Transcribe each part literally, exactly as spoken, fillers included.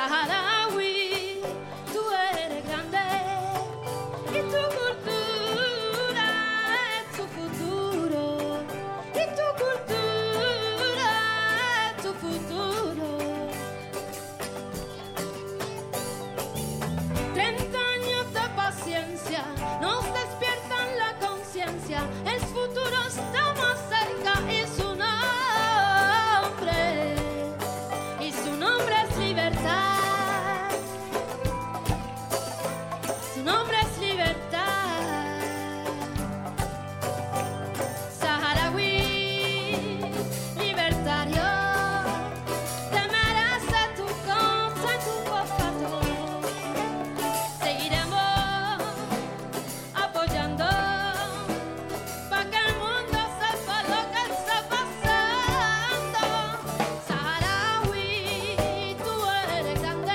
saharaui, tú eres grande y tu cultura es tu futuro, y tu cultura es tu futuro. Treinta años de paciencia nos despiertan la conciencia, el futuro está más cerca y su nombre, y su nombre es libertad, su nombre es libertad. Saharaui, libertario, te merece tu causa y tu bocado. Seguiremos apoyando para que el mundo sepa lo que está pasando. Saharaui, tú eres grande.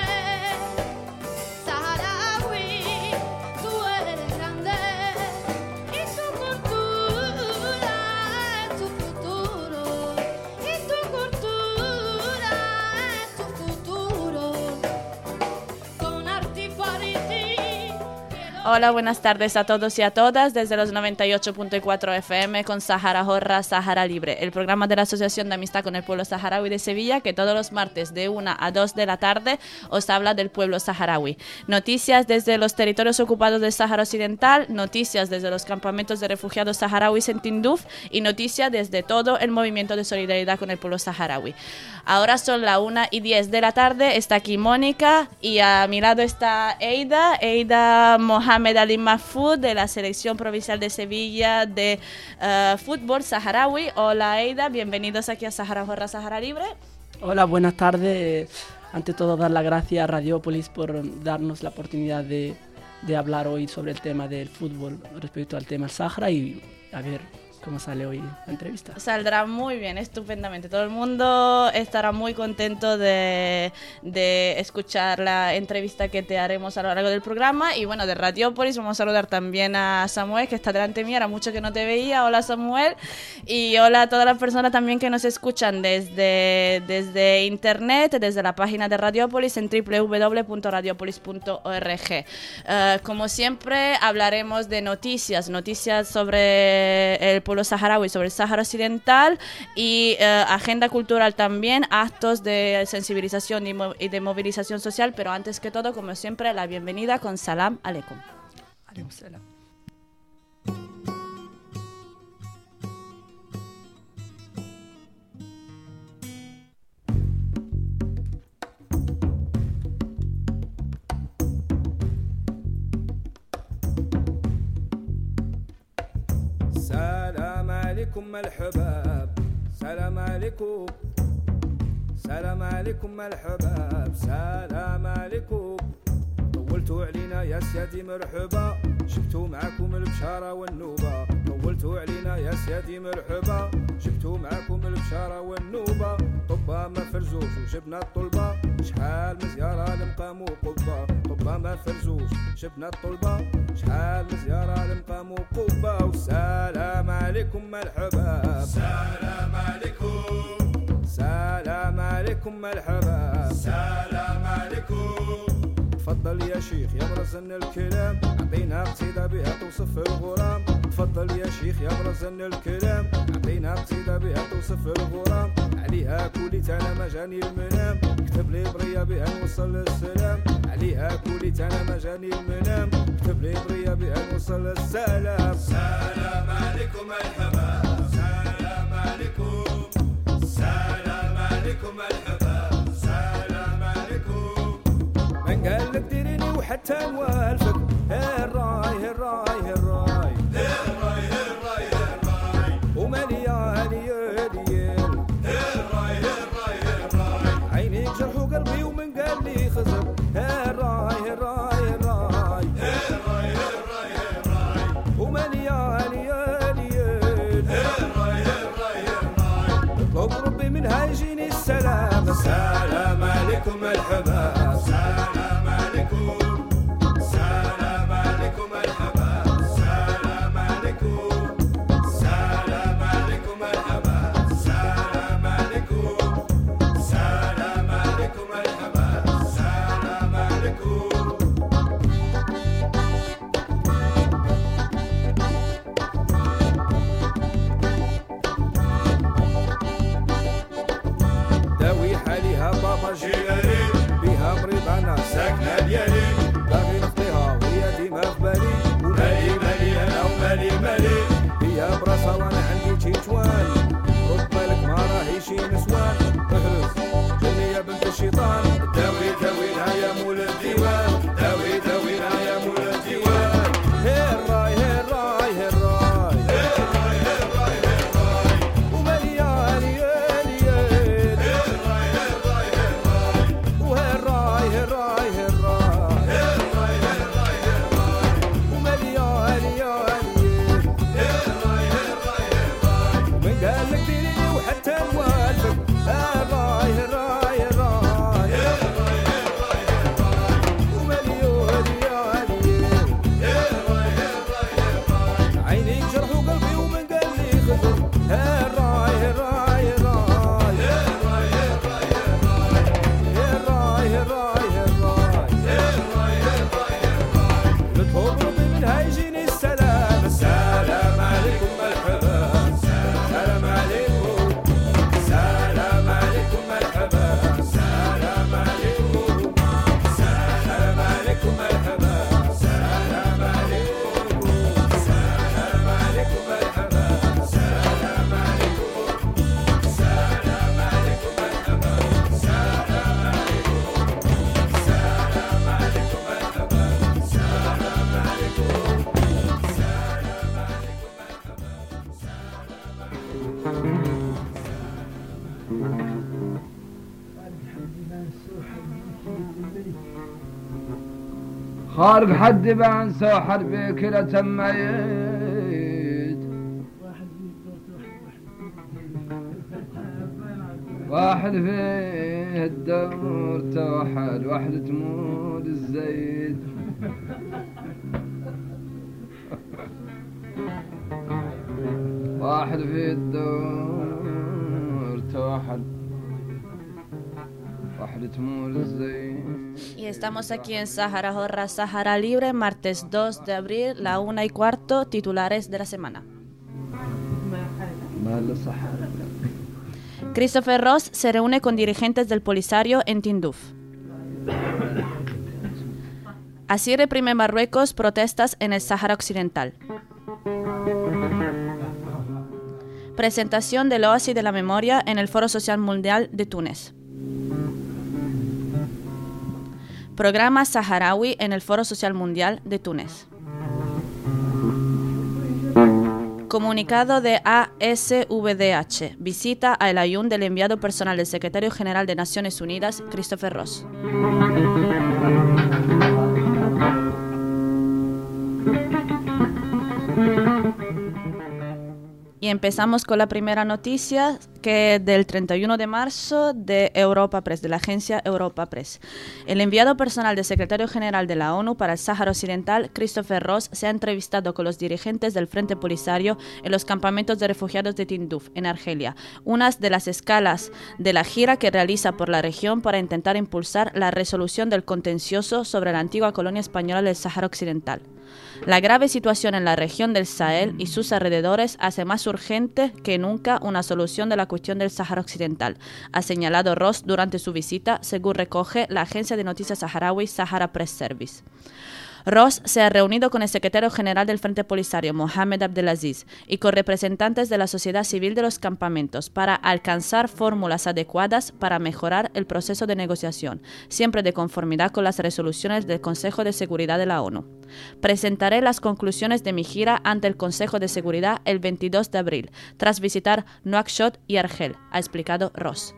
Saharaui, tú eres grande. Y tu cultura es tu futuro. Y tu cultura es tu futuro. Con Artifariti. Hola, buenas tardes a todos y a todas desde los noventa y ocho punto cuatro F M con Sahara Horra, Sahara Libre, el programa de la Asociación de Amistad con el Pueblo Saharaui de Sevilla que todos los martes de una a dos de la tarde os habla del pueblo saharaui. Noticias desde los territorios ocupados del Sáhara Occidental, noticias desde los campamentos de refugiados saharauis en Tinduf y noticias desde todo el movimiento de solidaridad con el pueblo saharaui. Ahora son las una y diez de la tarde, está aquí Mónica y a mi lado está Eida, Eida Mohamed Ali Mahfoud de la Selección Provincial de Sevilla de uh, Fútbol Saharaui. Hola Eida, bienvenidos aquí a Sahara Horra, Sahara Libre. Hola, buenas tardes. Ante todo, dar las gracias a Radiópolis por darnos la oportunidad de, de hablar hoy sobre el tema del fútbol respecto al tema del Sahara y a ver cómo sale hoy la entrevista. Saldrá muy bien, estupendamente. Todo el mundo estará muy contento de, de escuchar la entrevista que te haremos a lo largo del programa. Y bueno, de Radiópolis vamos a saludar también a Samuel, que está delante mío, era mucho que no te veía. Hola Samuel. Y hola a todas las personas también que nos escuchan desde, desde internet, desde la página de Radiópolis en doble u doble u doble u punto radiopolis punto org. Uh, como siempre hablaremos de noticias, noticias sobre el pueblo saharaui, sobre el Sáhara Occidental y uh, agenda cultural también, actos de sensibilización y, mo- y de movilización social, pero antes que todo, como siempre, la bienvenida con Salam Aleikum. Aleikum salam. سلام عليكم الحباب سلام عليكم سلام عليكم الحباب سلام عليكم طولتوا علينا يا سيادي مرحبا جبتوا معاكم البشارة والنوبة طولتوا علينا يا سيادي مرحبا جبتوا معاكم البشارة والنوبة طبا ما فرزوش وجبنا الطلبة شحال مزيارة لمقام وقبة طبا ما فرزوش جبنا الطلبة شحال مزيارة لمقام وقبة والسلام عليكم الحباب سلام عليكم سلام عليكم الحباب سلام عليكم تفضل يا شيخ يا مرزن الكلام عطينا قصيدة بها توصف الغرام تفضل يا شيخ يا مرزن الكلام عطينا قصيدة بها توصف الغرام عليها كولي تانا مجاني المنام كتب لي برية بها نوصل للسلام عليها كولي تانا مجاني المنام كتب لي برية بها نوصل للسلام سلام عليكم الحباب سلام عليكم سلام عليكم الحباب سلام عليكم من قال لك ديريني وحتى نوالفك هالراي هالراي هالراي هالراي هالراي هالراي ومليان يديل هالراي هالراي هالراي عينيك جرح وقلبي ومن قال لي خزر هالراي هالراي هالراي هالراي هالراي هالراي ومليان يديل هالراي هالراي هالراي اطلب ربي منها يجيني السلام السلام عليكم الحباب سلام عليكم سلام عليكم الحباب سلام عليكم سلام عليكم الحباب سلام عليكم سلام عليكم الحباب داوي داوينا يا مول الديوان داوي داوينا يا مول الديوان هراي هراي هراي هراي هراي هراي ومليان يان يان هراي هراي هراي وهراي هراي هراي هراي هراي هراي ومليان يان يان هراي هراي هراي ومن قال لك ديري وحتى نوالفك هراي هراي هراي هراي هراي هراي ومليون يان يان هراي هراي هراي عيني جرح وقلبي ومن قال لي خذ هراي هراي هراي هراي هراي هراي هراي هراي هراي هراي هراي لطفوا بربي من هايجيني السلام السلام عليكم مرحبا سلام عليكم سلام عليكم مرحبا سلام عليكم سلام عليكم مرحبا سلام عليكم سلام عليكم مرحبا سلام عليكم سلام عليكم مرحبا سلام عليكم سلام عليكم مرحبا خارق حد بان سوحر بكلة تميت واحد فيه الدور توحد واحد تمود الزيد واحد فيه الدور توحد واحد تمود الزيد. Y estamos aquí en Sahara Horra, Sahara Libre, martes dos de abril, la una y cuarto, titulares de la semana. Christopher Ross se reúne con dirigentes del Polisario en Tinduf. Así reprime Marruecos protestas en el Sáhara Occidental. Presentación del Oasis de la Memoria en el Foro Social Mundial de Túnez. Programa saharaui en el Foro Social Mundial de Túnez. Comunicado de A S V D H. Visita a El Ayun del enviado personal del secretario general de Naciones Unidas, Christopher Ross. Y empezamos con la primera noticia, que del treinta y uno de marzo de Europa Press, de la agencia Europa Press. El enviado personal del secretario general de la ONU para el Sáhara Occidental, Christopher Ross, se ha entrevistado con los dirigentes del Frente Polisario en los campamentos de refugiados de Tinduf, en Argelia, una de las escalas de la gira que realiza por la región para intentar impulsar la resolución del contencioso sobre la antigua colonia española del Sáhara Occidental. La grave situación en la región del Sahel y sus alrededores hace más urgente que nunca una solución de la cuestión del Sáhara Occidental, ha señalado Ross durante su visita, según recoge la agencia de noticias saharaui Sahara Press Service. Ross se ha reunido con el secretario general del Frente Polisario, Mohamed Abdelaziz, y con representantes de la sociedad civil de los campamentos para alcanzar fórmulas adecuadas para mejorar el proceso de negociación, siempre de conformidad con las resoluciones del Consejo de Seguridad de la ONU. Presentaré las conclusiones de mi gira ante el Consejo de Seguridad el veintidós de abril, tras visitar Nuakchot y Argel, ha explicado Ross.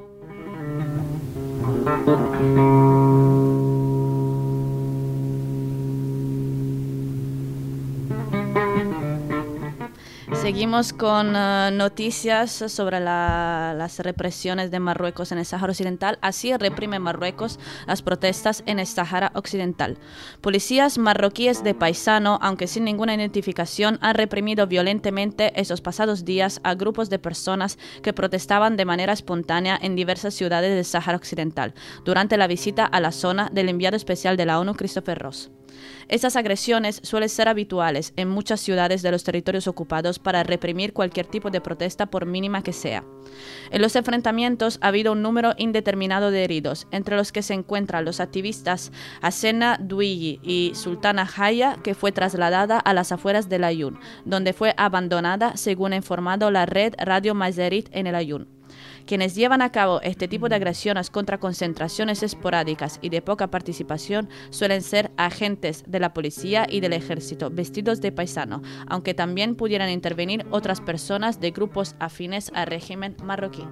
Seguimos con uh, noticias sobre la, las represiones de Marruecos en el Sáhara Occidental. Así reprime Marruecos las protestas en el Sáhara Occidental. Policías marroquíes de paisano, aunque sin ninguna identificación, han reprimido violentamente esos pasados días a grupos de personas que protestaban de manera espontánea en diversas ciudades del Sáhara Occidental, durante la visita a la zona del enviado especial de la ONU, Christopher Ross. Estas agresiones suelen ser habituales en muchas ciudades de los territorios ocupados para reprimir cualquier tipo de protesta, por mínima que sea. En los enfrentamientos ha habido un número indeterminado de heridos, entre los que se encuentran los activistas Asena Douyi y Sultana Haya, que fue trasladada a las afueras del Ayun, donde fue abandonada, según ha informado la red Radio Mazerit en el Ayun. Quienes llevan a cabo este tipo de agresiones contra concentraciones esporádicas y de poca participación suelen ser agentes de la policía y del ejército vestidos de paisano, aunque también pudieran intervenir otras personas de grupos afines al régimen marroquí.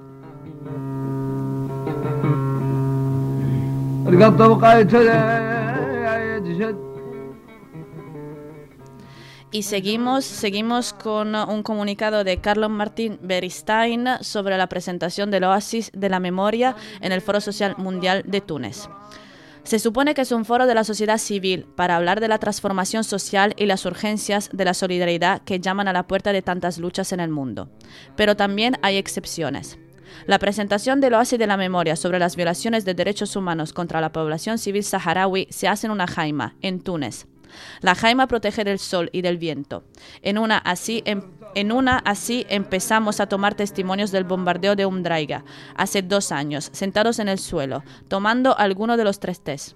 Y seguimos, seguimos con un comunicado de Carlos Martín Beristain sobre la presentación del Oasis de la Memoria en el Foro Social Mundial de Túnez. Se supone que es un foro de la sociedad civil para hablar de la transformación social y las urgencias de la solidaridad que llaman a la puerta de tantas luchas en el mundo. Pero también hay excepciones. La presentación del Oasis de la Memoria sobre las violaciones de derechos humanos contra la población civil saharaui se hace en una jaima, en Túnez. La jaima protege del sol y del viento. En una, así, en, en una así empezamos a tomar testimonios del bombardeo de Umdraiga hace dos años, sentados en el suelo, tomando alguno de los tres tés.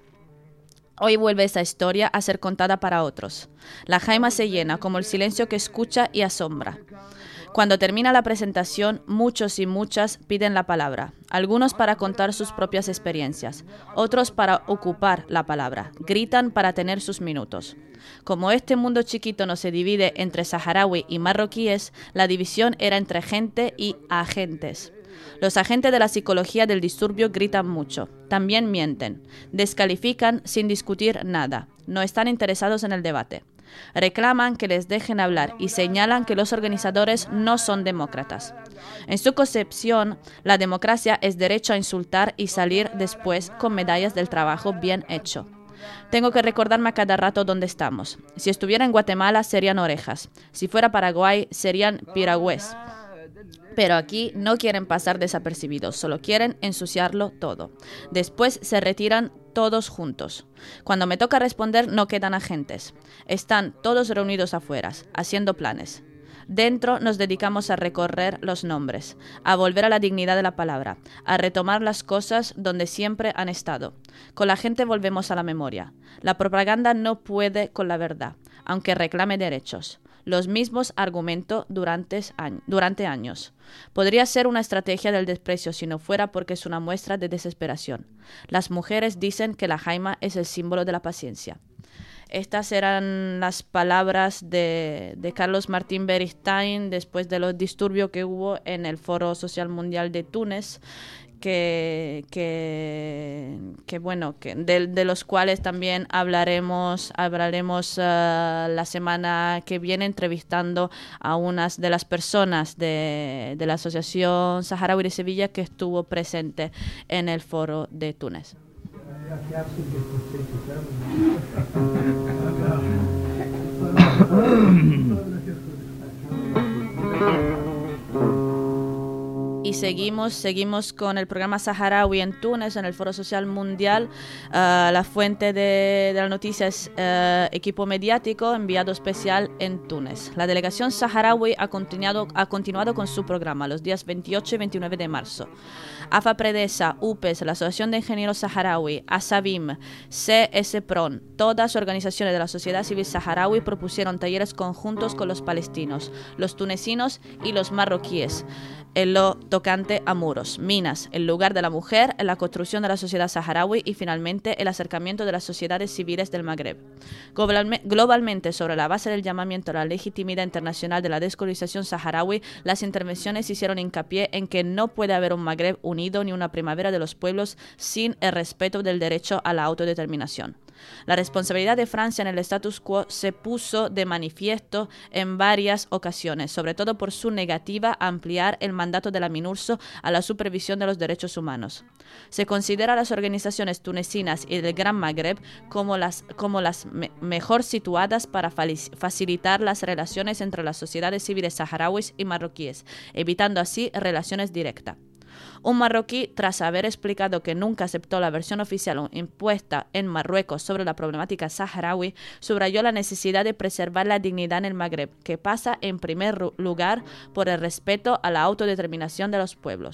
Hoy vuelve esa historia a ser contada para otros. La jaima se llena como el silencio que escucha y asombra. Cuando termina la presentación, muchos y muchas piden la palabra, algunos para contar sus propias experiencias, otros para ocupar la palabra, gritan para tener sus minutos. Como este mundo chiquito no se divide entre saharaui y marroquíes, la división era entre gente y agentes. Los agentes de la psicología del disturbio gritan mucho, también mienten, descalifican sin discutir nada, no están interesados en el debate. Reclaman que les dejen hablar y señalan que los organizadores no son demócratas. En su concepción, la democracia es derecho a insultar y salir después con medallas del trabajo bien hecho. Tengo que recordarme a cada rato dónde estamos. Si estuviera en Guatemala serían orejas. Si fuera Paraguay serían piragüés. Pero aquí no quieren pasar desapercibidos, solo quieren ensuciarlo todo. Después se retiran todos juntos. Cuando me toca responder no quedan agentes. Están todos reunidos afuera, haciendo planes. Dentro nos dedicamos a recorrer los nombres, a volver a la dignidad de la palabra, a retomar las cosas donde siempre han estado. Con la gente volvemos a la memoria. La propaganda no puede con la verdad, aunque reclame derechos. Los mismos argumentos durante, durante años. Podría ser una estrategia del desprecio si no fuera porque es una muestra de desesperación. Las mujeres dicen que la jaima es el símbolo de la paciencia. Estas eran las palabras de, de Carlos Martín Beristain después de los disturbios que hubo en el Foro Social Mundial de Túnez, que, que, que bueno, que de, de los cuales también hablaremos, hablaremos uh, la semana que viene, entrevistando a unas de las personas de, de la Asociación Saharaui de Sevilla que estuvo presente en el Foro de Túnez. Y seguimos, seguimos con el programa Saharaui en Túnez, en el Foro Social Mundial. Uh, la fuente de, de la noticia es uh, equipo mediático, enviado especial en Túnez. La delegación saharaui ha continuado, ha continuado con su programa los días veintiocho y veintinueve de marzo. AFAPREDESA, U P E S, la Asociación de Ingenieros Saharaui, ASABIM, C S P R O N, todas organizaciones de la sociedad civil saharaui propusieron talleres conjuntos con los palestinos, los tunecinos y los marroquíes, en lo tocante a muros, minas, el lugar de la mujer, en la construcción de la sociedad saharaui y finalmente el acercamiento de las sociedades civiles del Magreb. Globalmente, sobre la base del llamamiento a la legitimidad internacional de la descolonización saharaui, las intervenciones hicieron hincapié en que no puede haber un Magreb unido ni una primavera de los pueblos sin el respeto del derecho a la autodeterminación. La responsabilidad de Francia en el status quo se puso de manifiesto en varias ocasiones, sobre todo por su negativa a ampliar el mandato de la MINURSO a la supervisión de los derechos humanos. Se considera a las organizaciones tunecinas y del Gran Magreb como las, como las me mejor situadas para facilitar las relaciones entre las sociedades civiles saharauis y marroquíes, evitando así relaciones directas. Un marroquí, tras haber explicado que nunca aceptó la versión oficial impuesta en Marruecos sobre la problemática saharaui, subrayó la necesidad de preservar la dignidad en el Magreb, que pasa en primer lugar por el respeto a la autodeterminación de los pueblos.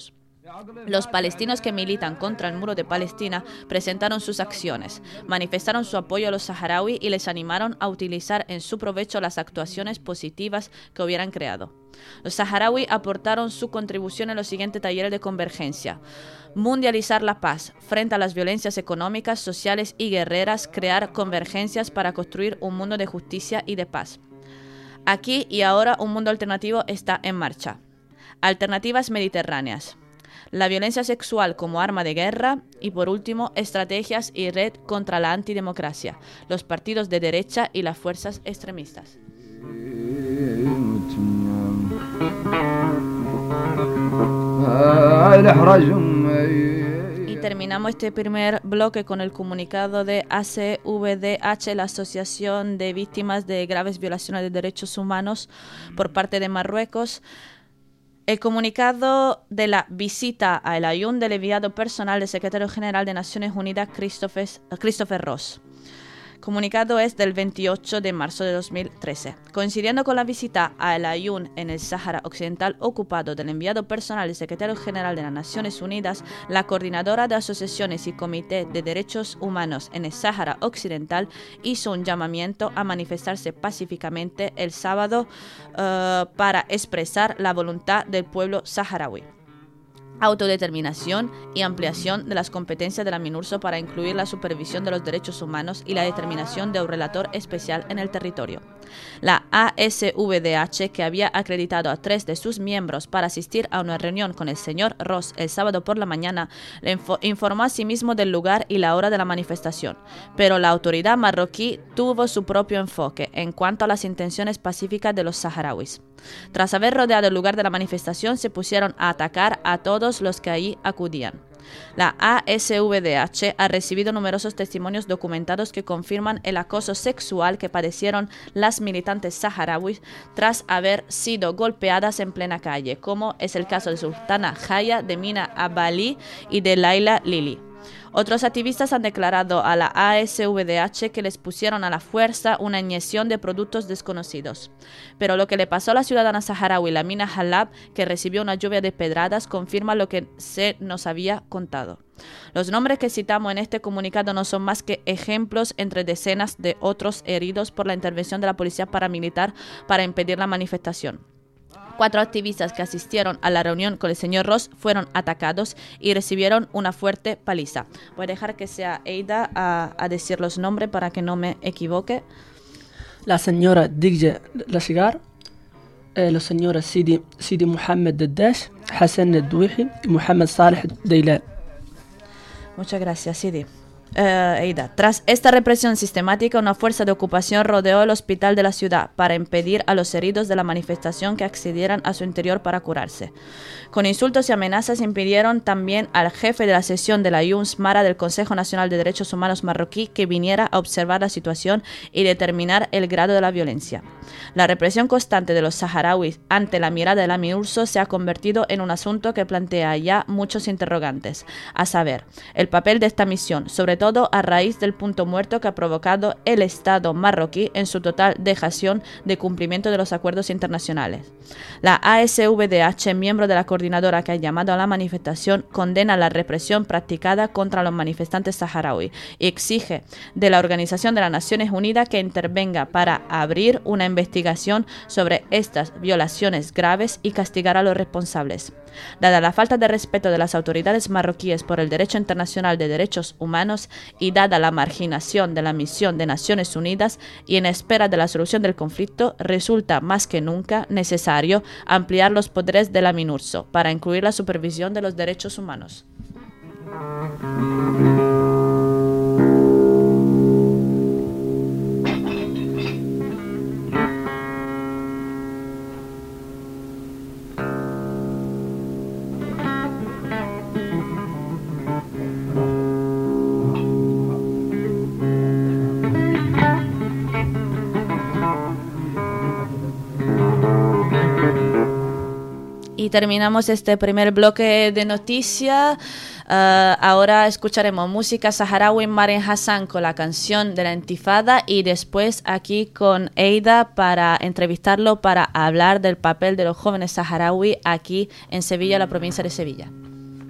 Los palestinos que militan contra el muro de Palestina presentaron sus acciones, manifestaron su apoyo a los saharaui y les animaron a utilizar en su provecho las actuaciones positivas que hubieran creado. Los saharaui aportaron su contribución en los siguientes talleres de convergencia: mundializar la paz frente a las violencias económicas, sociales y guerreras, crear convergencias para construir un mundo de justicia y de paz. Aquí y ahora un mundo alternativo está en marcha. Alternativas mediterráneas. La violencia sexual como arma de guerra y, por último, estrategias y red contra la antidemocracia, los partidos de derecha y las fuerzas extremistas. Y terminamos este primer bloque con el comunicado de A C V D H, la Asociación de Víctimas de Graves Violaciones de Derechos Humanos por parte de Marruecos. El comunicado de la visita a El Aaiún del enviado personal del secretario general de Naciones Unidas, Christopher, Christopher Ross. Comunicado es del veintiocho de marzo de dos mil trece. Coincidiendo con la visita a El Aaiún en el Sáhara Occidental ocupado del enviado personal del secretario general de las Naciones Unidas, la coordinadora de asociaciones y comité de derechos humanos en el Sáhara Occidental hizo un llamamiento a manifestarse pacíficamente el sábado uh, para expresar la voluntad del pueblo saharaui. Autodeterminación y ampliación de las competencias de la MINURSO para incluir la supervisión de los derechos humanos y la determinación de un relator especial en el territorio. La A S V D H, que había acreditado a tres de sus miembros para asistir a una reunión con el señor Ross el sábado por la mañana, le informó a sí mismo del lugar y la hora de la manifestación, pero la autoridad marroquí tuvo su propio enfoque en cuanto a las intenciones pacíficas de los saharauis. Tras haber rodeado el lugar de la manifestación, se pusieron a atacar a todos los que allí acudían. La A S V D H ha recibido numerosos testimonios documentados que confirman el acoso sexual que padecieron las militantes saharauis tras haber sido golpeadas en plena calle, como es el caso de Sultana Jaya, de Mina Abali y de Laila Lili. Otros activistas han declarado a la A S V D H que les pusieron a la fuerza una inyección de productos desconocidos. Pero lo que le pasó a la ciudadana saharaui Lamina Halab, que recibió una lluvia de pedradas, confirma lo que se nos había contado. Los nombres que citamos en este comunicado no son más que ejemplos entre decenas de otros heridos por la intervención de la policía paramilitar para impedir la manifestación. Cuatro activistas que asistieron a la reunión con el señor Ross fueron atacados y recibieron una fuerte paliza. Voy a dejar que sea Eida a, a decir los nombres para que no me equivoque. La señora Digje Lashigar, eh, los señores Sidi, Sidi Mohamed Dedesh, Hassan Nedouhi y Mohamed Saleh Deilal. Muchas gracias, Sidi. Uh, Eida. Tras esta represión sistemática, una fuerza de ocupación rodeó el hospital de la ciudad para impedir a los heridos de la manifestación que accedieran a su interior para curarse. Con insultos y amenazas impidieron también al jefe de la sesión de la Aaiún Smara del Consejo Nacional de Derechos Humanos marroquí que viniera a observar la situación y determinar el grado de la violencia. La represión constante de los saharauis ante la mirada de la MINURSO se ha convertido en un asunto que plantea ya muchos interrogantes, a saber, el papel de esta misión, sobre todo a raíz del punto muerto que ha provocado el Estado marroquí en su total dejación de cumplimiento de los acuerdos internacionales. La A S V D H, miembro de la coordinadora que ha llamado a la manifestación, condena la represión practicada contra los manifestantes saharauis y exige de la Organización de las Naciones Unidas que intervenga para abrir una investigación sobre estas violaciones graves y castigar a los responsables. Dada la falta de respeto de las autoridades marroquíes por el derecho internacional de derechos humanos y dada la marginación de la misión de Naciones Unidas y en espera de la solución del conflicto, resulta más que nunca necesario ampliar los poderes de la MINURSO para incluir la supervisión de los derechos humanos. Y terminamos este primer bloque de noticias. Uh, ahora escucharemos música saharaui, Maren Hassan con la canción de la Intifada y después aquí con Eida para entrevistarlo para hablar del papel de los jóvenes saharaui aquí en Sevilla, la provincia de Sevilla.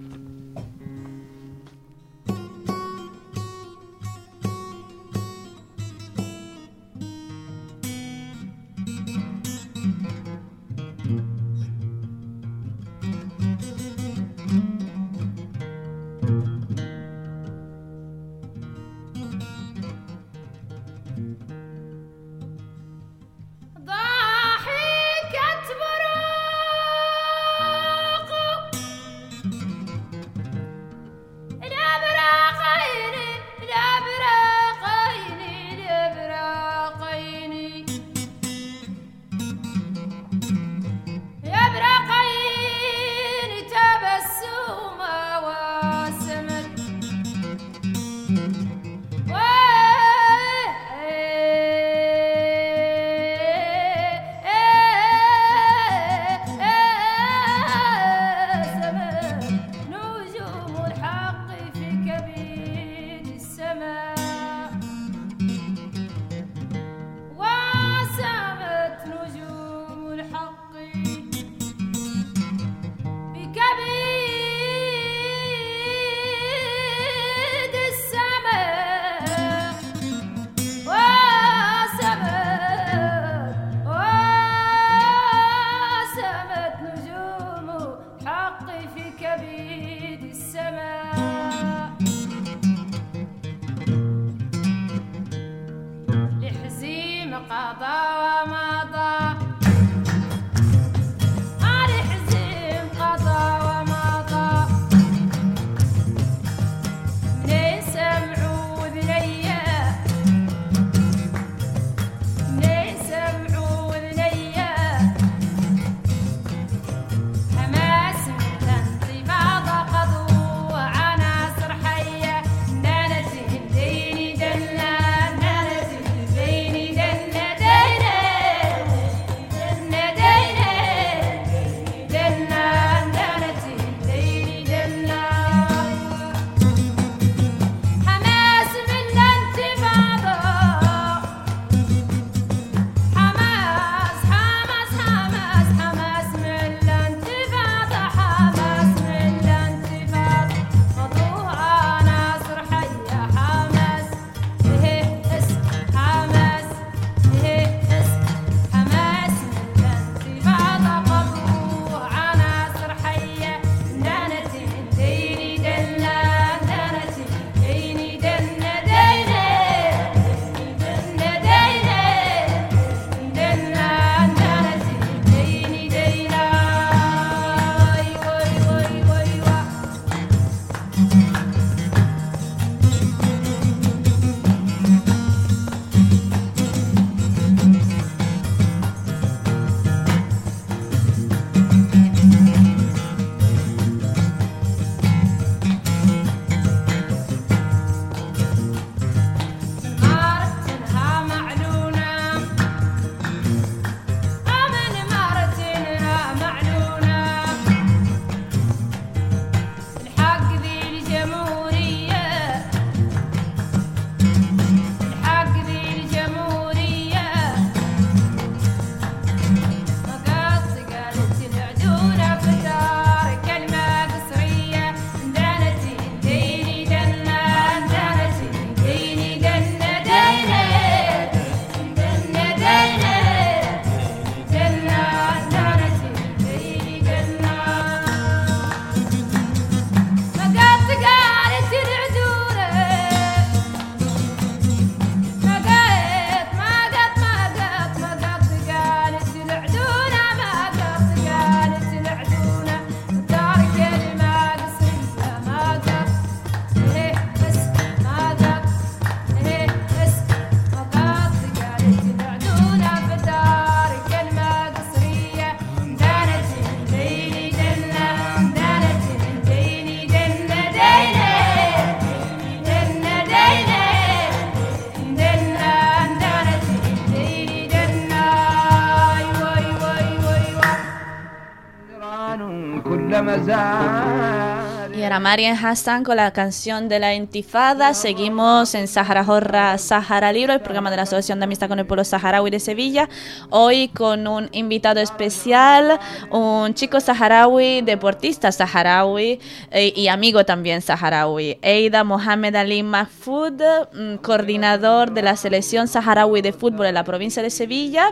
Y era Marian Hassan con la canción de la Intifada. Seguimos en Sahara Jorra, Sahara Libre, el programa de la Asociación de Amistad con el Pueblo Saharaui de Sevilla. Hoy con un invitado especial, un chico saharaui, deportista saharaui eh, y amigo también saharaui. Eida Mohamed Ali Mahfoud, mm, coordinador de la Selección Saharaui de Fútbol en la provincia de Sevilla.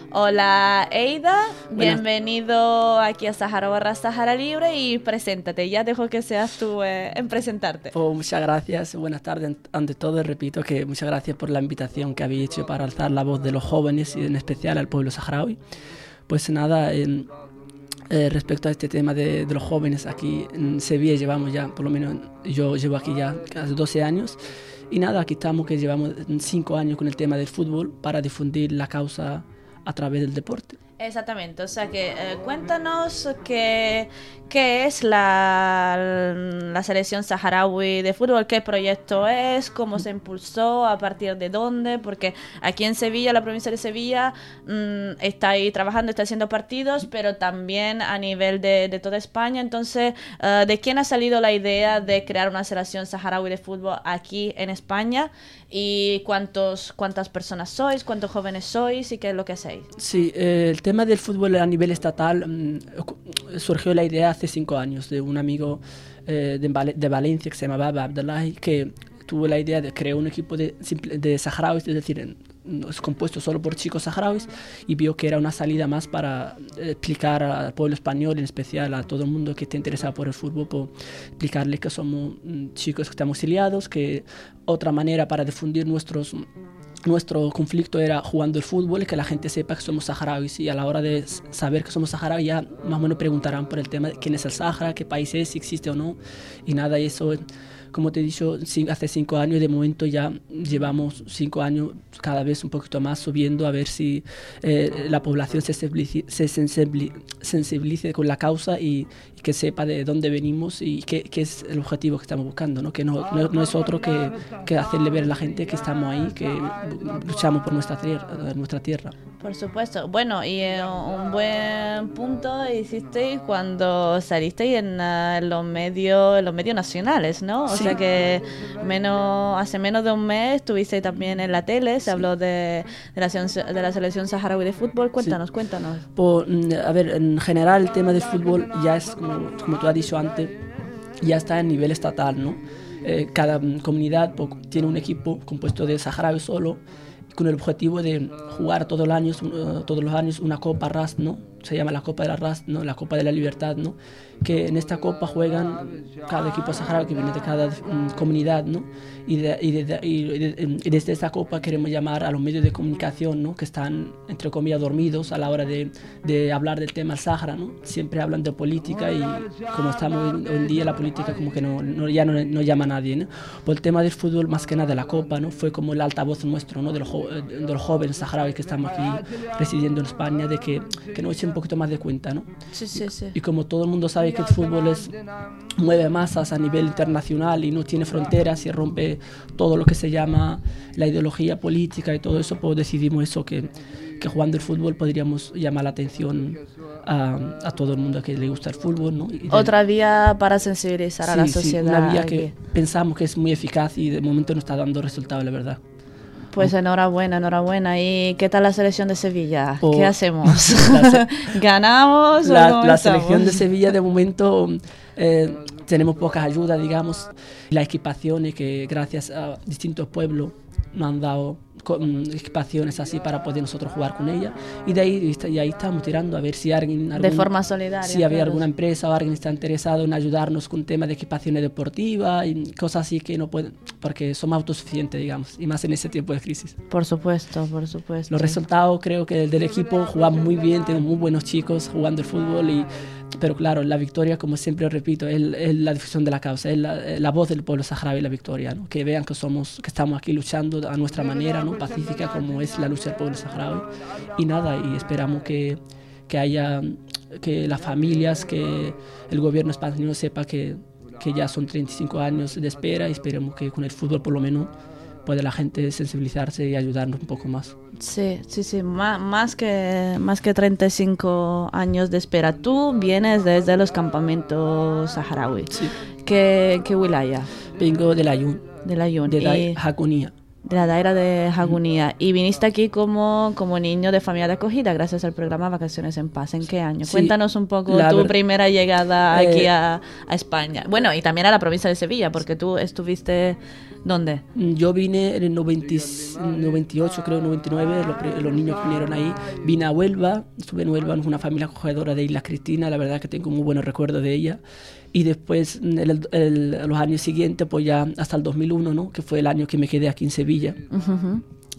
Hola Eida, Buenas. Bienvenido aquí a Sahara Jorra, Sahara Libre y preséntate. Ya dejo que seas tú eh, en presentarte. Pues muchas gracias, buenas tardes. Ante todo, repito que muchas gracias por la invitación que habéis hecho para alzar la voz de los jóvenes y en especial al pueblo saharaui. Pues nada, eh, eh, respecto a este tema de, de los jóvenes, aquí en Sevilla llevamos ya, por lo menos yo llevo aquí ya casi doce años. Y nada, aquí estamos que llevamos cinco años con el tema del fútbol para difundir la causa a través del deporte. Exactamente, o sea que eh, cuéntanos qué, qué es la, la selección saharaui de fútbol, qué proyecto es, cómo se impulsó, a partir de dónde, porque aquí en Sevilla, la provincia de Sevilla, mmm, está ahí trabajando, está haciendo partidos, pero también a nivel de, de toda España. Entonces, uh, ¿de quién ha salido la idea de crear una selección saharaui de fútbol aquí en España? ¿Y cuántos, cuántas personas sois, cuántos jóvenes sois y qué es lo que hacéis? Sí, eh, el tema del fútbol a nivel estatal mmm, surgió la idea hace cinco años de un amigo eh, de, Val de Valencia que se llamaba Baba Abdullahi, que tuvo la idea de crear un equipo de, de saharauis, es decir, es compuesto solo por chicos saharauis, y vio que era una salida más para explicar al pueblo español, en especial a todo el mundo que esté interesado por el fútbol, por explicarles que somos chicos que estamos exiliados, que otra manera para difundir nuestros nuestro conflicto era jugando el fútbol y que la gente sepa que somos saharauis, y a la hora de saber que somos saharauis ya más o menos preguntarán por el tema de quién es el Sahara, qué país es, si existe o no, y nada, y eso, como te he dicho, hace cinco años, de momento ya llevamos cinco años cada vez un poquito más subiendo, a ver si eh, la población se sensibilice, se sensibilice con la causa y, y que sepa de dónde venimos y qué, qué es el objetivo que estamos buscando, ¿no? Que no, no, no es otro que, que hacerle ver a la gente que estamos ahí, que luchamos por nuestra tierra, nuestra tierra. Por supuesto. Bueno, y eh, un buen punto hicisteis cuando salisteis en uh, los medios, en los medios nacionales, ¿no? O Sí. sea que menos, hace menos de un mes estuvisteis también en la tele, se Sí. habló de, de, la, selección- de la selección saharaui de fútbol. Cuéntanos, Sí. cuéntanos. Por, mm, a ver, en general el tema del fútbol ya es, como, como tú has dicho antes, ya está a nivel estatal, ¿no? Eh, cada mm, comunidad pues, tiene un equipo compuesto de saharauis solo, con el objetivo de jugar todos los años, uh, todos los años una Copa R A S, ¿no? Se llama la Copa de la R A S, ¿no? La Copa de la Libertad, ¿no? Que en esta Copa juegan cada equipo saharaui que viene de cada um, comunidad, ¿no? Y, de, y, de, y, de, y desde esta Copa queremos llamar a los medios de comunicación, ¿no? Que están, entre comillas, dormidos a la hora de, de hablar del tema del Sahara, ¿no? Siempre hablan de política y como estamos hoy, hoy en día, la política como que no, no, ya no, no llama a nadie, ¿no? Por el tema del fútbol, más que nada la Copa, ¿no? Fue como el altavoz nuestro, ¿no? De los, de los jóvenes saharauis que estamos aquí residiendo en España, de que, que nos echen un poquito más de cuenta, ¿no? Sí, sí, sí. Y como todo el mundo sabe que el fútbol es, mueve masas a nivel internacional y no tiene fronteras y rompe todo lo que se llama la ideología política y todo eso, pues decidimos eso, que, que jugando el fútbol podríamos llamar la atención a, a todo el mundo que le gusta el fútbol, ¿no? Y de- Otra vía para sensibilizar a sí, la sí, sociedad. una vía aquí. que pensamos que es muy eficaz y de momento nos está dando resultados, la verdad. Pues enhorabuena, enhorabuena. ¿Y qué tal la selección de Sevilla? Oh, ¿Qué hacemos? la se- ¿Ganamos o La, cómo la estamos? selección de Sevilla de momento eh, tenemos pocas ayudas, digamos. Las equipaciones que gracias a distintos pueblos nos han dado co- mm, equipaciones así para poder nosotros jugar con ella, y de ahí, está- y ahí estamos tirando a ver si alguien De algún- forma solidaria. si había claro. alguna empresa o alguien está interesado en ayudarnos con temas de equipaciones deportivas y cosas así que no pueden, porque somos autosuficientes, digamos, y más en ese tiempo de crisis. Por supuesto, por supuesto. Los resultados, creo que del equipo jugamos muy bien, tenemos muy buenos chicos jugando el fútbol, y, pero claro, la victoria, como siempre repito, es, es la difusión de la causa, es la, la voz del pueblo saharaui, la victoria, ¿no? Que vean que somos, que estamos aquí luchando a nuestra manera, ¿no? Pacífica, como es la lucha del pueblo saharaui. Y nada, y esperamos que, que haya, que las familias, que el gobierno español sepa que, que ya son treinta y cinco años de espera, y esperemos que con el fútbol por lo menos pueda la gente sensibilizarse y ayudarnos un poco más. Sí, sí, sí, más, más que más que treinta y cinco años de espera. Tú vienes desde los campamentos saharauis. Sí. ¿Qué, qué wilaya? Vengo de la Yun, De la Yun. de la Y- Hakunia. de la daira de Jagunía. Y viniste aquí como, como niño de familia de acogida gracias al programa Vacaciones en Paz. ¿En qué año? Sí, Cuéntanos un poco la tu ver- primera llegada aquí Eh, a, a España. Bueno, y también a la provincia de Sevilla, porque tú estuviste... ¿Dónde? Yo vine en el noventa, noventa y ocho, creo, noventa y nueve, los, pri- los niños que vinieron ahí. Vine a Huelva, estuve en Huelva, es una familia acogedora de Islas Cristina, la verdad que tengo muy buenos recuerdos de ella. Y después, en el- el- los años siguientes, pues ya hasta el dos mil uno, ¿no? Que fue el año que me quedé aquí en Sevilla. Ujú.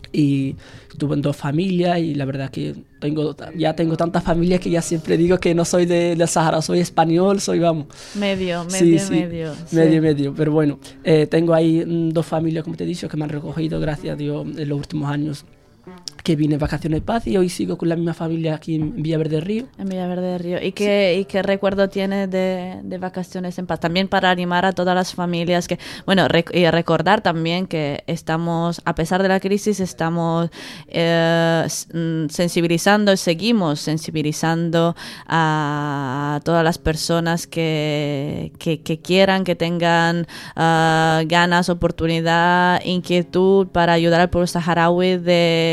Y estuve en dos familias, y la verdad que tengo, ya tengo tantas familias que ya siempre digo que no soy de, del Sahara, soy español, soy, vamos. Medio, medio, Sí, sí, medio. sí. medio, medio. Pero bueno, eh, tengo ahí mm, dos familias, como te he dicho, que me han recogido, gracias a Dios, en los últimos años que vine en Vacaciones de Paz, y hoy sigo con la misma familia aquí en Villaverde del Río. En Villaverde del Río. ¿Y qué, ¿y qué recuerdo tienes de, de Vacaciones en Paz? También para animar a todas las familias que... Bueno, rec- y recordar también que estamos, a pesar de la crisis, estamos eh, s- mm, sensibilizando, seguimos sensibilizando a todas las personas que, que, que quieran, que tengan ah, ganas, oportunidad, inquietud para ayudar al pueblo saharaui de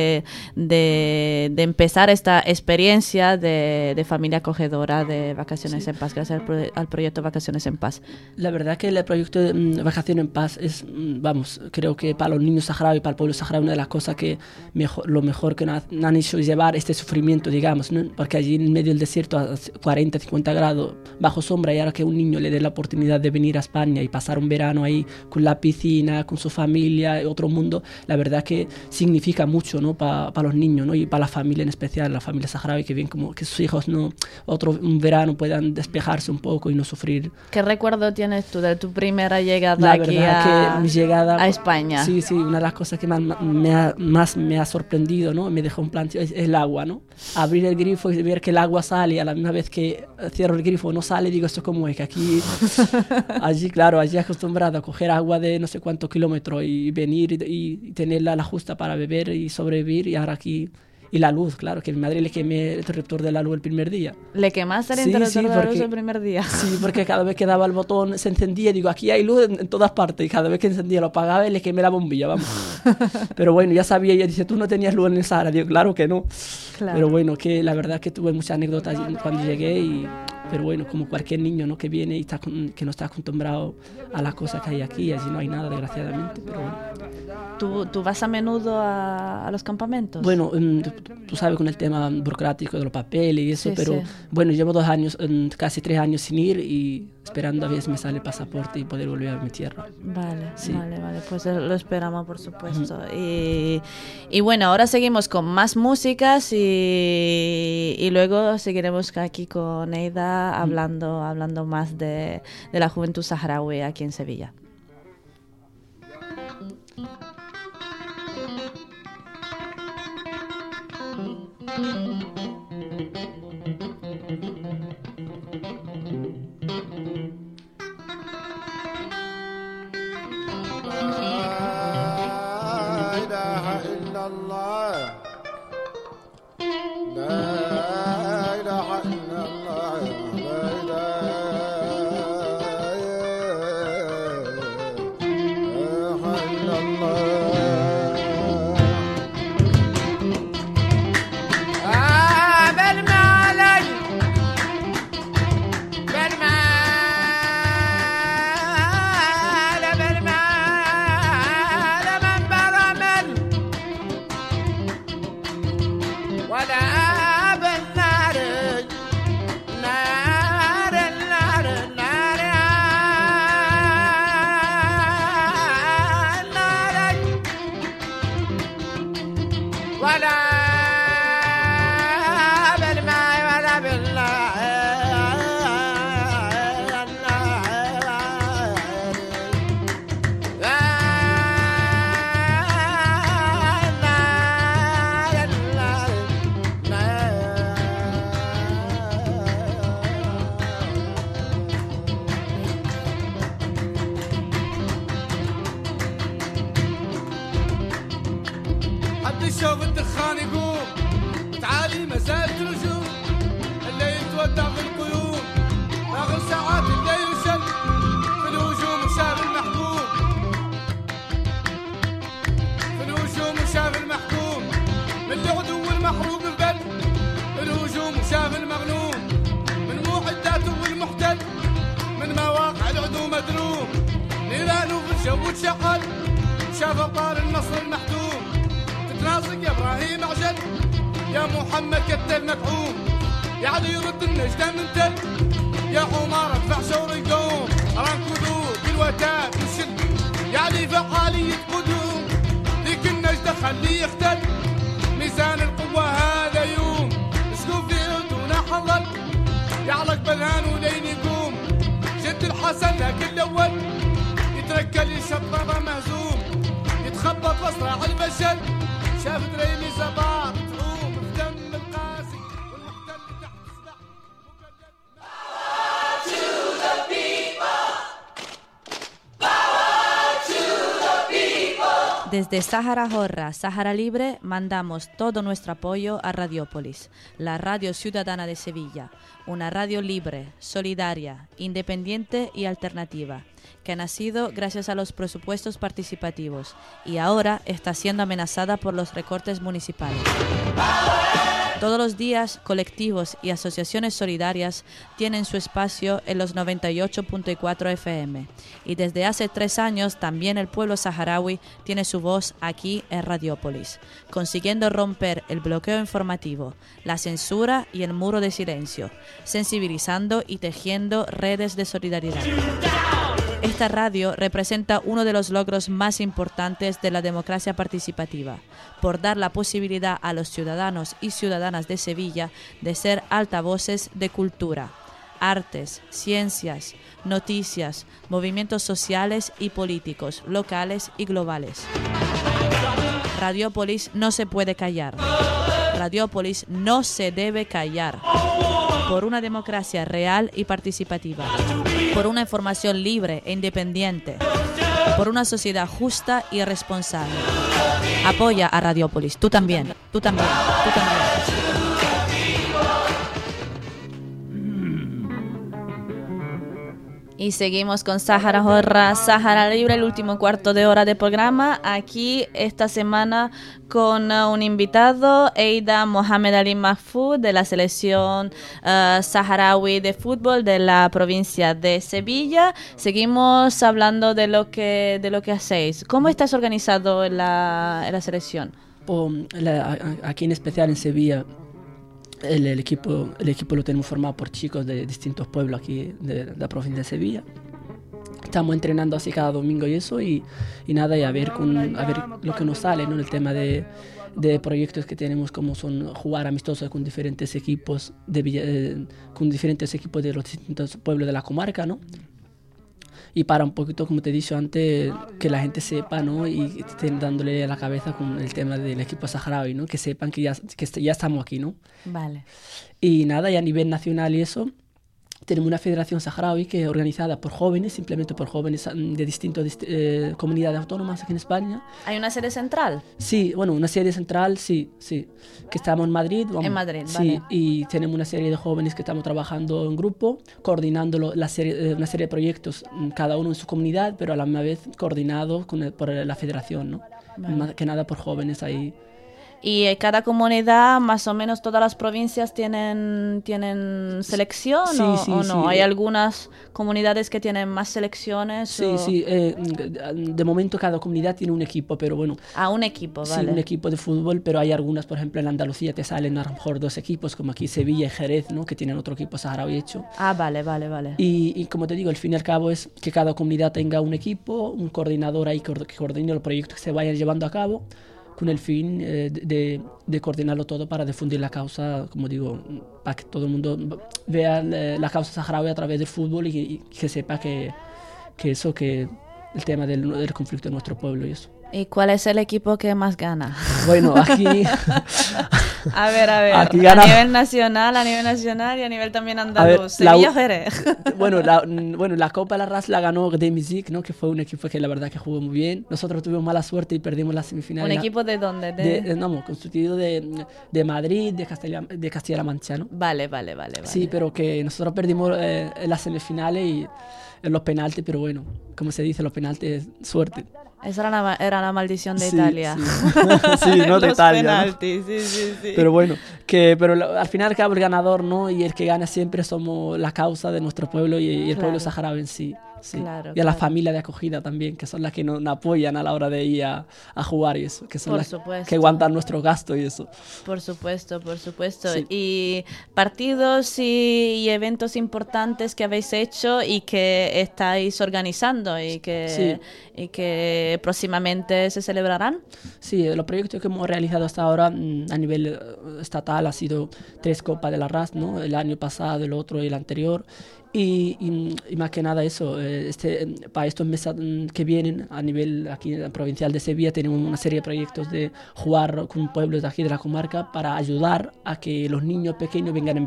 de, de, de empezar esta experiencia de, de familia acogedora de Vacaciones Sí. en Paz, gracias al, pro- al proyecto Vacaciones en Paz. La verdad que el proyecto de mm, Vacaciones en Paz es, mm, vamos, creo que para los niños saharauis, para el pueblo saharaui, una de las cosas que mejor, lo mejor que nos han hecho es llevar este sufrimiento, digamos, ¿no? Porque allí en medio del desierto a cuarenta, cincuenta grados, bajo sombra, y ahora que un niño le dé la oportunidad de venir a España y pasar un verano ahí con la piscina, con su familia, otro mundo, la verdad que significa mucho, ¿no? Para pa los niños, ¿no? Y para la familia en especial, la familia saharaui, que ven como que sus hijos no otro un verano puedan despejarse un poco y no sufrir. ¿Qué recuerdo tienes tú de tu primera llegada La aquí verdad a, que mi llegada a España? Sí, sí, una de las cosas que más me ha, más me ha sorprendido, ¿no? Me dejó un plan, es, es el agua, ¿no? Abrir el grifo y ver que el agua sale, a la misma vez que cierro el grifo no sale, digo, esto cómo es, que aquí, allí, claro, allí acostumbrado a coger agua de no sé cuántos kilómetros y venir y, y tenerla la justa para beber y sobrevivir, y ahora aquí... Y la luz, claro, que en Madrid le quemé el interruptor de la luz el primer día. ¿Le quemaste el Sí, interruptor sí, de la luz porque- el primer día? Sí, porque cada vez que daba el botón se encendía y digo, aquí hay luz en, en todas partes. Y cada vez que encendía lo apagaba y le quemé la bombilla, vamos. Pero bueno, ya sabía, ella dice, ¿tú no tenías luz en el Sahara? Digo, claro que no. Claro. Pero bueno, que la verdad que tuve muchas anécdotas cuando llegué. Y, pero bueno, como cualquier niño, ¿no? Que viene y está con- que no está acostumbrado a las cosas que hay aquí. Allí no hay nada, desgraciadamente. Pero bueno. ¿Tú, ¿Tú vas a menudo a, a los campamentos? Bueno, mm, tú, tú sabes con el tema burocrático de los papeles y eso, Sí, pero sí. bueno, llevo dos años, mm, casi tres años sin ir y esperando a ver si me sale el pasaporte y poder volver a mi tierra. Vale, Sí. vale, vale, pues eh, lo esperamos por supuesto. Y, y bueno, ahora seguimos con más músicas y, y luego seguiremos aquí con Eida hablando, hablando más de, de la juventud saharaui aquí en Sevilla. لا إله إلا الله لا إله إلا الله لا إله إلا الله آه بالمالي بالمال بالمال من برمل ولا بالنار نار النار النار النار ولا بالماء ولا بالنار حد يشوف الدخان يقوم تعالي مسافة رجوم الليل تودع في القيوم آخر ساعات الليل وشل في الهجوم وشاف المحكوم في الهجوم وشاف المحكوم من العدو المحروق البل الهجوم وشاف المغنوم من معداته والمحتل من مواقع العدو مدروم نيرانه في الجو تشعل شاف طار النصر المحتوم تتناصق يا ابراهيم عجل يا محمد كتل مدعوم يا علي يرد النجدة من تل يا عمر ادفع شور يقوم رانكودو بالوتاد وشل يا علي فعالية قدوم ذيك النجدة خليه يختل ميزان القوة هذا يوم اسكوب في عدونا حضل يعلق بلهان ولين يقوم جد الحسن لكن الاول يتركل يشطب مهزوم يتخبط بصرع البشر شاف دريمي زبار تروم في دم القاسي والمحتل تحت سلاح Desde Sáhara Jorra, Sáhara Libre, mandamos todo nuestro apoyo a Radiópolis, la radio ciudadana de Sevilla, una radio libre, solidaria, independiente y alternativa, que ha nacido gracias a los presupuestos participativos y ahora está siendo amenazada por los recortes municipales. Todos los días, colectivos y asociaciones solidarias tienen su espacio en los noventa y ocho punto cuatro F M y desde hace tres años también el pueblo saharaui tiene su voz aquí en Radiópolis, consiguiendo romper el bloqueo informativo, la censura y el muro de silencio, sensibilizando y tejiendo redes de solidaridad. Esta radio representa uno de los logros más importantes de la democracia participativa, por dar la posibilidad a los ciudadanos y ciudadanas de Sevilla de ser altavoces de cultura, artes, ciencias, noticias, movimientos sociales y políticos, locales y globales. Radiópolis no se puede callar. Radiópolis no se debe callar. Por una democracia real y participativa. Por una información libre e independiente. Por una sociedad justa y responsable. Apoya a Radiópolis. Tú también. Tú también. Tú también. Y seguimos con Sáhara Jorra, Sáhara Libre, el último cuarto de hora de programa. Aquí esta semana con uh, un invitado, Eida Mohamed Ali Mahfoud, de la selección uh, saharaui de fútbol de la provincia de Sevilla. Seguimos hablando de lo que de lo que hacéis. ¿Cómo estás organizado en la, en la selección? O, la, aquí en especial en Sevilla. El, el, equipo, el equipo lo tenemos formado por chicos de distintos pueblos aquí de, de la provincia de Sevilla. Estamos entrenando así cada domingo y eso, y, y nada, y a ver, con, a ver lo que nos sale, ¿no? El tema de, de proyectos que tenemos, como son jugar amistosos con diferentes equipos de Villa, eh, con diferentes equipos de los distintos pueblos de la comarca, ¿no? Y para un poquito, como te he dicho antes, que la gente sepa, ¿no? Y estén dándole a la cabeza con el tema del equipo saharaui, ¿no? Que sepan que ya, que ya estamos aquí, ¿no? Vale. Y nada, y a nivel nacional y eso, tenemos una federación saharaui que es organizada por jóvenes, simplemente por jóvenes de distintas eh, comunidades autónomas aquí en España. ¿Hay una sede central? Sí, bueno, una sede central, sí, sí, que estamos en Madrid. Vamos, en Madrid, sí, vale. Y tenemos una serie de jóvenes que estamos trabajando en grupo, coordinando lo, la serie, eh, una serie de proyectos, cada uno en su comunidad, pero a la misma vez coordinados con el, por la federación, ¿no? Vale. Más que nada por jóvenes ahí. ¿Y cada comunidad, más o menos todas las provincias tienen, tienen selección sí, o, sí, o no? Sí. ¿Hay algunas comunidades que tienen más selecciones? Sí, o... sí. Eh, de momento cada comunidad tiene un equipo, pero bueno. Ah, un equipo, vale. Sí, un equipo de fútbol, pero hay algunas, por ejemplo, en Andalucía te salen a lo mejor dos equipos, como aquí Sevilla y Jerez, ¿no? Que tienen otro equipo saharaui hecho. Ah, vale, vale, vale. Y, y como te digo, al fin y al cabo es que cada comunidad tenga un equipo, un coordinador ahí que coordine los proyectos que se vayan llevando a cabo, con el fin eh, de, de coordinarlo todo para difundir la causa, como digo, para que todo el mundo vea la, la causa saharaui a través del fútbol y, y que sepa que, que eso, que el tema del, del conflicto de nuestro pueblo y eso. ¿Y cuál es el equipo que más gana? Bueno, aquí... a ver, a ver, aquí gana... a nivel nacional, a nivel nacional y a nivel también andaluz. ¿Sevilla o Jerez? bueno, la, bueno, la Copa La Ras la ganó Gdemizik, ¿no? Que fue un equipo que la verdad que jugó muy bien. Nosotros tuvimos mala suerte y perdimos la semifinal. ¿Un equipo de dónde? De, de, no, constituido de, de Madrid, de Castilla, de Castilla-La Mancha, ¿no? Vale, vale, vale, vale. Sí, pero que nosotros perdimos eh, en las semifinales y en los penaltis, pero bueno, como se dice, los penaltis, suerte. Esa era la, era la maldición de sí, Italia. Sí, sí no de Los Italia. penaltis, ¿no? sí, sí, sí. Pero bueno, que, pero lo, al final acaba el ganador, ¿no? Y el que gana siempre somos la causa de nuestro pueblo y, y el claro. pueblo saharaui en sí. Sí. Claro, y a la claro. familia de acogida también, que son las que nos, nos apoyan a la hora de ir a, a jugar y eso, que son por las supuesto. que aguantan nuestro gasto y eso. Por supuesto, por supuesto. Sí. Y partidos y, y eventos importantes que habéis hecho y que estáis organizando y que, sí. y que próximamente se celebrarán. Sí, los proyectos que hemos realizado hasta ahora a nivel estatal ha sido tres Copas de la R A S, ¿no? El año pasado, el otro y el anterior. Y, y, y más que nada eso, este, para estos meses que vienen a nivel aquí provincial de Sevilla tenemos una serie de proyectos de jugar con pueblos de aquí de la comarca para ayudar a que los niños pequeños vengan en verano.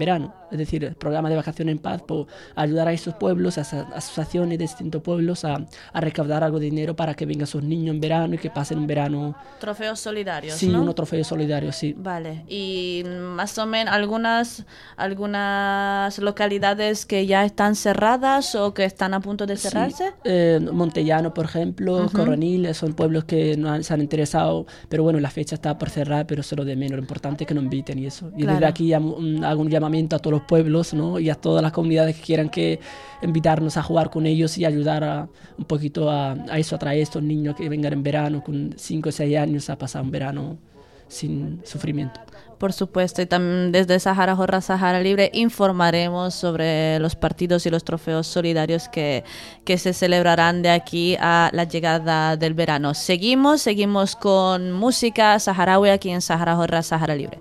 es decir, el programa de Vacaciones en Paz, por ayudar a esos pueblos, a esas asociaciones de distintos pueblos a, a recaudar algo de dinero para que vengan sus niños en verano y que pasen un verano. Trofeos solidarios, Sí, ¿no? unos trofeos solidarios, sí. Vale, y más o menos algunas, algunas localidades que ya están cerradas o que están a punto de cerrarse. Sí. Eh, Montellano, por ejemplo, Ujú. Corronil, son pueblos que no han, se han interesado, pero bueno, la fecha está por cerrar, pero solo de menos, lo importante es que nos inviten y eso. Y Claro. desde aquí llamo- un- hago un llamamiento a todos los pueblos, ¿no? Y a todas las comunidades que quieran que invitarnos a jugar con ellos y ayudar a, un poquito a, a eso, a traer a estos niños que vengan en verano con cinco o seis años a pasar un verano sin sufrimiento. Por supuesto, y también desde Sahara Jorra, Sahara Libre informaremos sobre los partidos y los trofeos solidarios que, que se celebrarán de aquí a la llegada del verano. Seguimos, seguimos con música saharaui aquí en Sahara Jorra, Sahara Libre.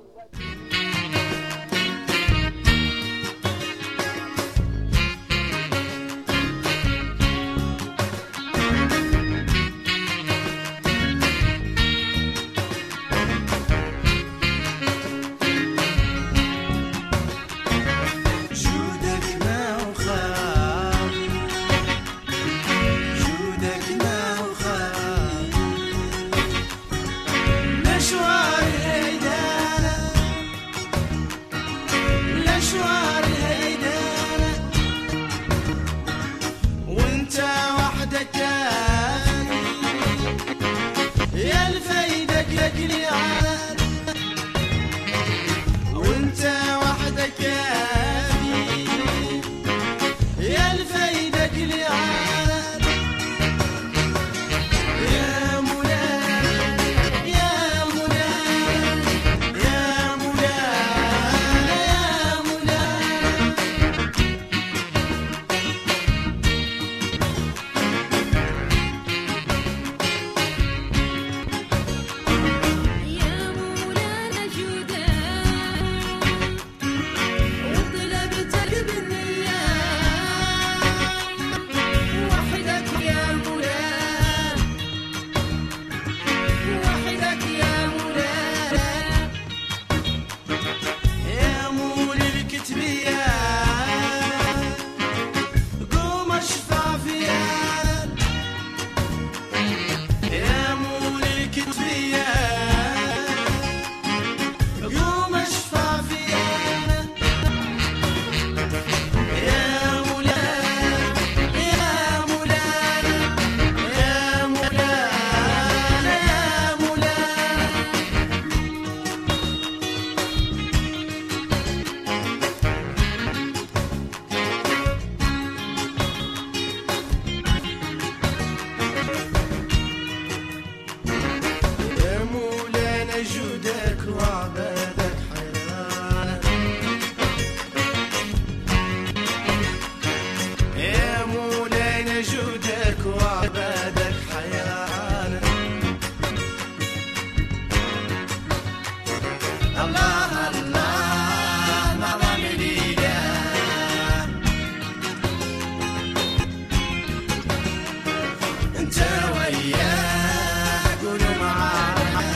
جودك ما وخاب جودك ما وخاب مشوار الهيدانة مشوار الهيدانة وانت وحدك كافي يا الفايدك لك ليعان وانت وحدك كافي يا الفايدك ليعان يا مولانا يا مولانا يا مولانا يا مولانا يا مولانا جودك وطلبتك بالنية وحدك يا مولانا وحدك يا مولانا يا مول الكتبية قوم اشفع فيها يا مول الكتبية قوم اشفع فيها يا مولانا يا مولانا يا مولانا يا مولانا يا مولانا جودك وعبادك حيرانة يا مولانا جودك وعبادك حيرانة الله الله نظام الإله انت وياه قولوا معانا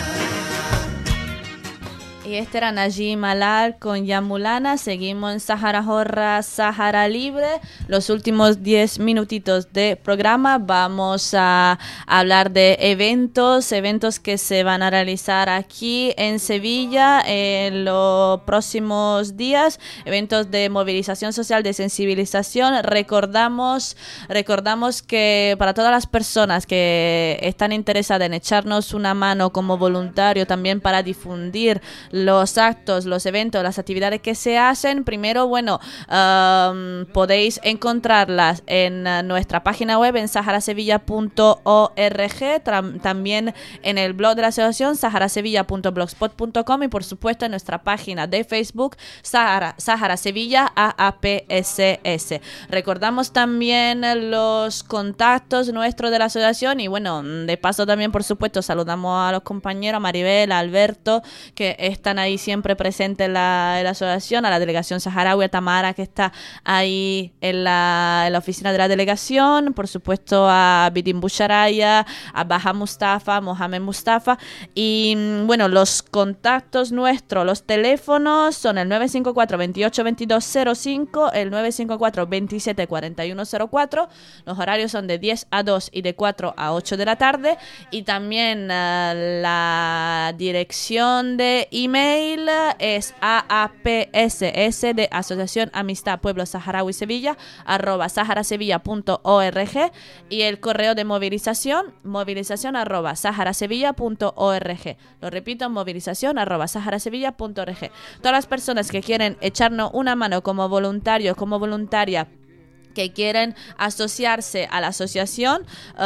Y este era Najim Malal con Yamulana. Seguimos en Sahara Jorra, Sahara Libre. Los últimos diez minutitos de programa vamos a hablar de eventos, eventos que se van a realizar aquí en Sevilla en los próximos días, eventos de movilización social, de sensibilización. Recordamos, recordamos que para todas las personas que están interesadas en echarnos una mano como voluntario también para difundir los actos, los eventos, las actividades que se hacen, primero, bueno, um, podéis encontrarlas en uh, nuestra página web en sahara sevilla punto org, tra- también en el blog de la asociación sahara sevilla punto blogspot punto com y por supuesto en nuestra página de Facebook Sahara, Sahara Sevilla A A P S S. Recordamos también los contactos nuestros de la asociación y bueno, de paso también por supuesto saludamos a los compañeros, a Maribel, a Alberto, que están están ahí siempre presentes en la, en la asociación, a la delegación saharaui, a Tamara, que está ahí en la, en la oficina de la delegación, por supuesto a Bidin Busharaya, a Baha Mustafa, Mohamed Mustafa, y bueno, los contactos nuestros, los teléfonos son el nueve cinco cuatro, veintiocho veintidós cero cinco, el nueve cinco cuatro, veintisiete cuarenta y uno cero cuatro, los horarios son de diez a dos y de cuatro a ocho de la tarde, y también uh, la dirección de email es A A P S S de Asociación Amistad Pueblo Saharaui Sevilla, arroba saharasevilla punto org, y el correo de movilización, movilización arroba saharasevilla punto org. Lo repito, movilización arroba saharasevilla punto org. Todas las personas que quieren echarnos una mano como voluntarios, como voluntaria, que quieren asociarse a la asociación,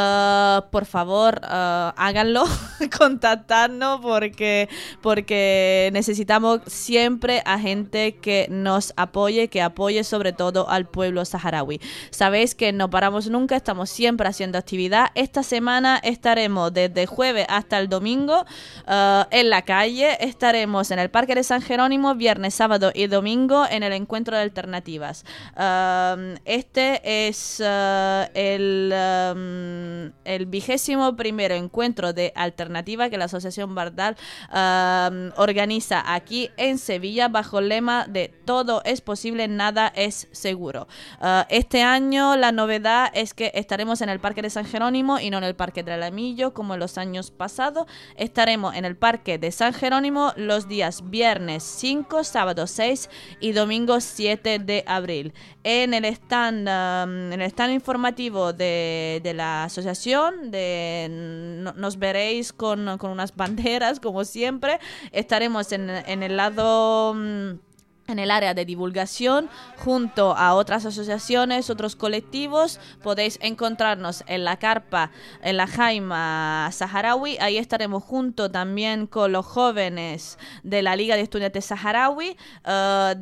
uh, por favor, uh, háganlo, contactarnos, porque, porque necesitamos siempre a gente que nos apoye, que apoye sobre todo al pueblo saharaui. Sabéis que no paramos nunca, estamos siempre haciendo actividad. Esta semana estaremos desde jueves hasta el domingo uh, en la calle, estaremos en el Parque de San Jerónimo, viernes, sábado y domingo en el encuentro de alternativas. Uh, este es uh, el, um, el vigésimo primero encuentro de alternativa que la Asociación Bardal uh, organiza aquí en Sevilla bajo el lema de todo es posible, nada es seguro. Uh, este año la novedad es que estaremos en el Parque de San Jerónimo y no en el Parque del Alamillo como en los años pasados. Estaremos en el Parque de San Jerónimo los días viernes cinco, sábado seis y domingo siete de abril. En el stand Um, en el stand informativo de, de la asociación de, no, nos veréis con, con unas banderas como siempre. Estaremos en, en el lado um, en el área de divulgación junto a otras asociaciones, otros colectivos. Podéis encontrarnos en la carpa, en la Jaima Saharaui. Ahí estaremos junto también con los jóvenes de la Liga de Estudiantes Saharaui, uh,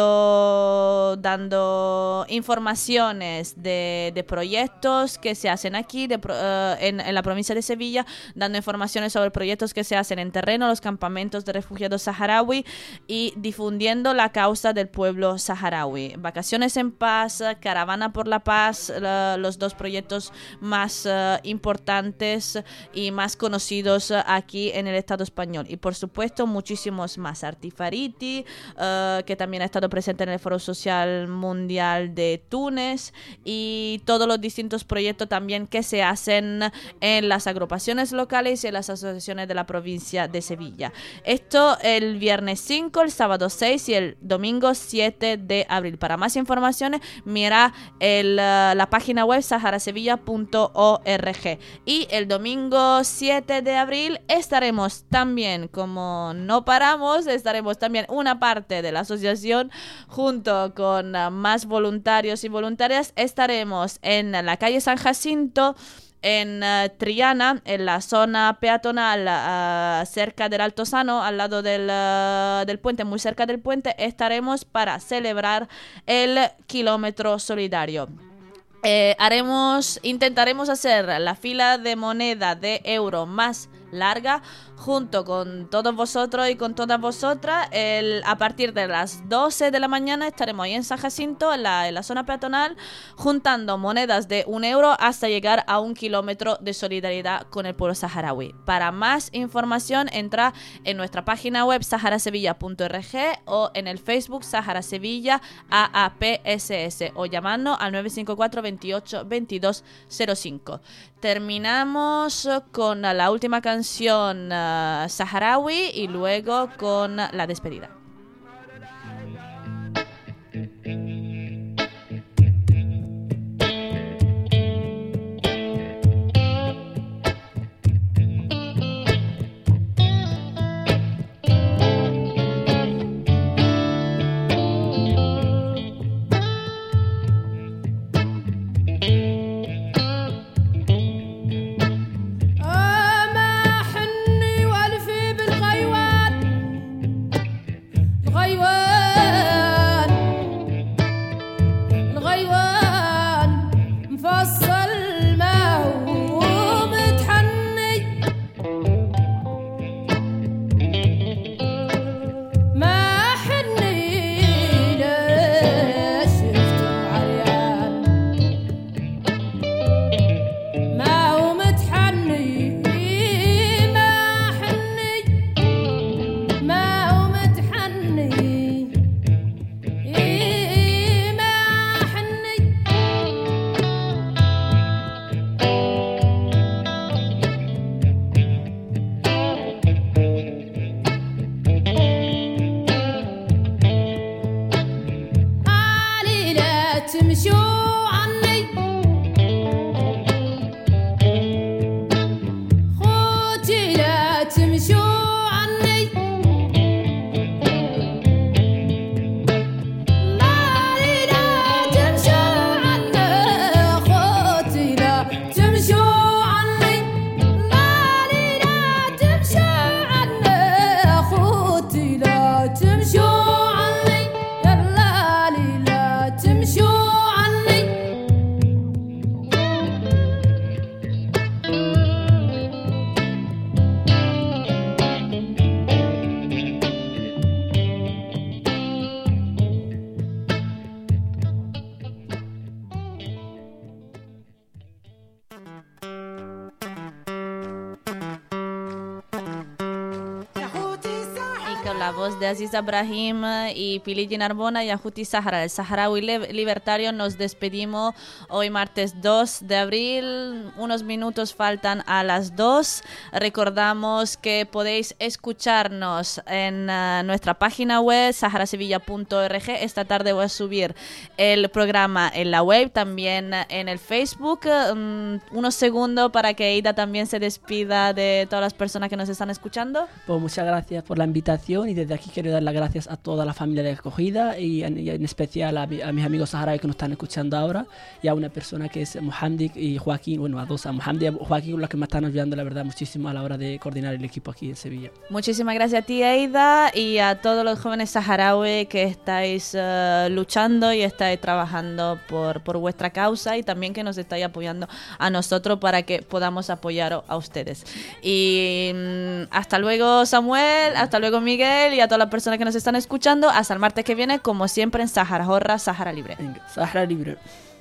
dando, dando informaciones de, de proyectos que se hacen aquí de, uh, en, en la provincia de Sevilla, dando informaciones sobre proyectos que se hacen en terreno, los campamentos de refugiados saharaui, y difundiendo la causa del pueblo saharaui. Vacaciones en Paz, Caravana por la Paz, uh, los dos proyectos más uh, importantes y más conocidos uh, aquí en el Estado español. Y por supuesto muchísimos más. Artifariti, uh, que también ha estado presente en el Foro Social Mundial de Túnez, y todos los distintos proyectos también que se hacen en las agrupaciones locales y en las asociaciones de la provincia de Sevilla. Esto el viernes cinco, el sábado seis y el domingo siete de abril. Para más informaciones, mira el, uh, la página web saharasevilla punto org. Y el domingo siete de abril estaremos también, como no paramos, estaremos también una parte de la asociación junto con uh, más voluntarios y voluntarias. Estaremos en la calle San Jacinto, en uh, Triana, en la zona peatonal, uh, cerca del Altozano, al lado del, uh, del puente, muy cerca del puente. Estaremos para celebrar el kilómetro solidario. Eh, haremos, intentaremos hacer la fila de moneda de euro más larga junto con todos vosotros y con todas vosotras. El, a partir de las doce de la mañana estaremos ahí en San Jacinto, en la, en la zona peatonal, juntando monedas de un euro hasta llegar a un kilómetro de solidaridad con el pueblo saharaui. Para más información, entra en nuestra página web saharasevilla punto org o en el Facebook Sahara Sevilla A A P S S, o llamarnos al nueve cinco cuatro, veintiocho veintidós cero cinco. Terminamos con la última canción uh, saharaui y luego con la despedida. con la voz de Aziza Brahim y Pili Narbona y Ajuti Sahara, el saharaui libertario. Nos despedimos hoy martes dos de abril, unos minutos faltan a las dos. Recordamos que podéis escucharnos en uh, nuestra página web sahara sevilla punto org. Esta tarde voy a subir el programa en la web, también en el Facebook. Um, unos segundos para que Ida también se despida de todas las personas que nos están escuchando. Pues muchas gracias por la invitación y desde aquí quiero dar las gracias a toda la familia de acogida y en, y en especial a, mi, a mis amigos saharauis que nos están escuchando ahora y a una persona que es Mohamed y Joaquín, bueno, a dos, a Mohamed y a Joaquín, los que me están ayudando la verdad muchísimo a la hora de coordinar el equipo aquí en Sevilla. Muchísimas gracias a ti, Aida, y a todos los jóvenes saharauis que estáis uh, luchando y estáis trabajando por, por vuestra causa y también que nos estáis apoyando a nosotros para que podamos apoyar a ustedes. Y mmm, hasta luego, Samuel, hasta luego, Miguel, y a todas las personas que nos están escuchando. Hasta el martes que viene, como siempre, en Sahara Horra, Sahara Libre. Venga, Sahara Libre.